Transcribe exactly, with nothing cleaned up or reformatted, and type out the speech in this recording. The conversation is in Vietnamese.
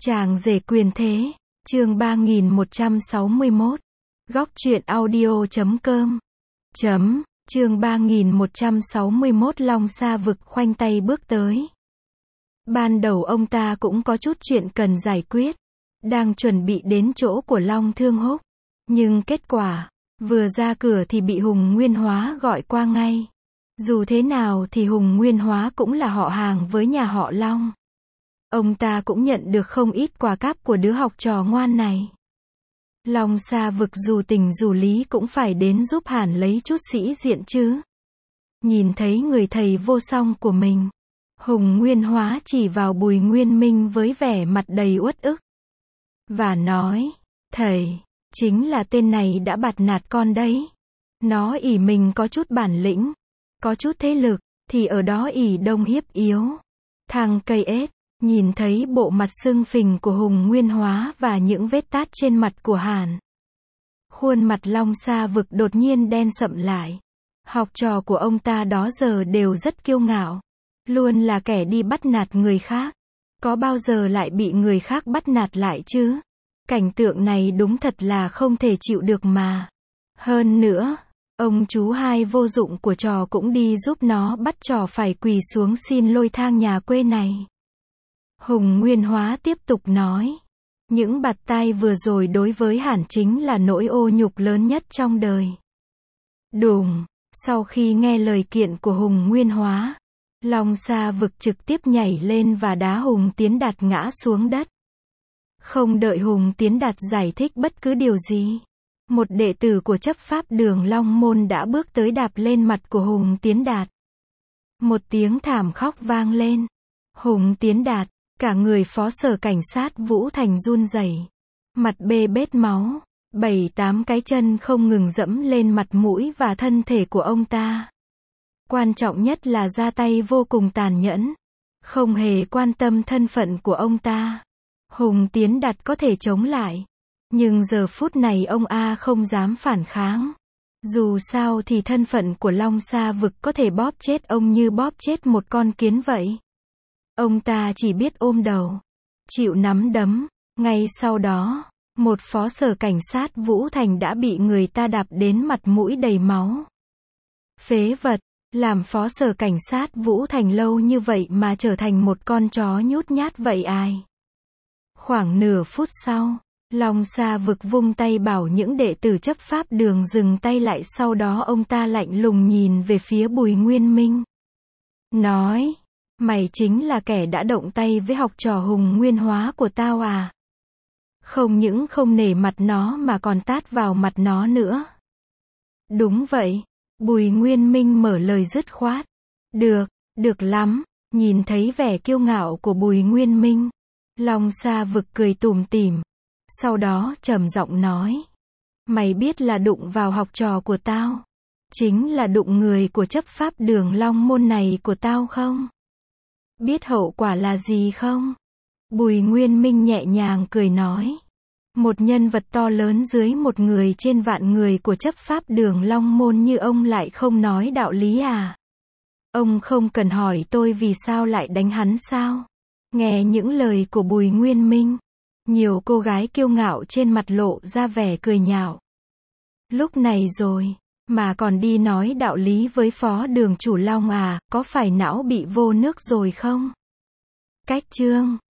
Chàng rể quyền thế, chương ba nghìn một trăm sáu mươi mốt. Góc truyện audio chấm com. Chấm, chương ba nghìn một trăm sáu mươi mốt Long Sa Vực khoanh tay bước tới. Ban đầu ông ta cũng có chút chuyện cần giải quyết, đang chuẩn bị đến chỗ của Long Thương Húc. Nhưng kết quả, vừa ra cửa thì bị Hùng Nguyên Hóa gọi qua ngay. Dù thế nào thì Hùng Nguyên Hóa cũng là họ hàng với nhà họ Long. Ông ta cũng nhận được không ít quà cáp của đứa học trò ngoan này. Long Sa Vực dù tình dù lý cũng phải đến giúp Hàn lấy chút sĩ diện chứ. Nhìn thấy người thầy vô song của mình, Hùng Nguyên Hóa chỉ vào Bùi Nguyên Minh với vẻ mặt đầy uất ức. Và nói, thầy, chính là tên này đã bạt nạt con đấy. Nó ỷ mình có chút bản lĩnh, có chút thế lực, thì ở đó ỷ đông hiếp yếu. Thằng cây ếch, nhìn thấy bộ mặt sưng phình của Hùng Nguyên Hóa và những vết tát trên mặt của Hàn. Khuôn mặt Long Sa Vực đột nhiên đen sậm lại. Học trò của ông ta đó giờ đều rất kiêu ngạo. Luôn là kẻ đi bắt nạt người khác. Có bao giờ lại bị người khác bắt nạt lại chứ? Cảnh tượng này đúng thật là không thể chịu được mà. Hơn nữa, ông chú hai vô dụng của trò cũng đi giúp nó bắt trò phải quỳ xuống xin lôi thang nhà quê này. Hùng Nguyên Hóa tiếp tục nói. Những bạt tai vừa rồi đối với Hàn chính là nỗi ô nhục lớn nhất trong đời. Đùng, sau khi nghe lời kiện của Hùng Nguyên Hóa, Long Sa Vực trực tiếp nhảy lên và đá Hùng Tiến Đạt ngã xuống đất. Không đợi Hùng Tiến Đạt giải thích bất cứ điều gì, một đệ tử của chấp pháp đường Long Môn đã bước tới đạp lên mặt của Hùng Tiến Đạt. Một tiếng thảm khóc vang lên. Hùng Tiến Đạt, cả người phó sở cảnh sát Vũ Thành run rẩy, mặt bê bết máu, bảy tám cái chân không ngừng dẫm lên mặt mũi và thân thể của ông ta. Quan trọng nhất là ra tay vô cùng tàn nhẫn, không hề quan tâm thân phận của ông ta. Hùng Tiến Đạt có thể chống lại, nhưng giờ phút này ông A không dám phản kháng. Dù sao thì thân phận của Long Sa Vực có thể bóp chết ông như bóp chết một con kiến vậy. Ông ta chỉ biết ôm đầu, chịu nắm đấm. Ngay sau đó, một phó sở cảnh sát Vũ Thành đã bị người ta đạp đến mặt mũi đầy máu. Phế vật, làm phó sở cảnh sát Vũ Thành lâu như vậy mà trở thành một con chó nhút nhát vậy ai? Khoảng nửa phút sau, Long Sa Vực vung tay bảo những đệ tử chấp pháp đường dừng tay lại, sau đó ông ta lạnh lùng nhìn về phía Bùi Nguyên Minh. Nói, mày chính là kẻ đã động tay với học trò Hùng Nguyên Hóa của tao à? Không những không nể mặt nó mà còn tát vào mặt nó nữa. Đúng vậy, Bùi Nguyên Minh mở lời dứt khoát. Được, được lắm. Nhìn thấy vẻ kiêu ngạo của Bùi Nguyên Minh, Long Sa Vực cười tủm tỉm. Sau đó trầm giọng nói. Mày biết là đụng vào học trò của tao, chính là đụng người của chấp pháp đường Long Môn này của tao không? Biết hậu quả là gì không? Bùi Nguyên Minh nhẹ nhàng cười nói. Một nhân vật to lớn dưới một người trên vạn người của chấp pháp đường Long Môn như ông lại không nói đạo lý à? Ông không cần hỏi tôi vì sao lại đánh hắn sao? Nghe những lời của Bùi Nguyên Minh, nhiều cô gái kiêu ngạo trên mặt lộ ra vẻ cười nhạo. Lúc này rồi, mà còn đi nói đạo lý với phó đường chủ Long à, có phải não bị vô nước rồi không? Cách chương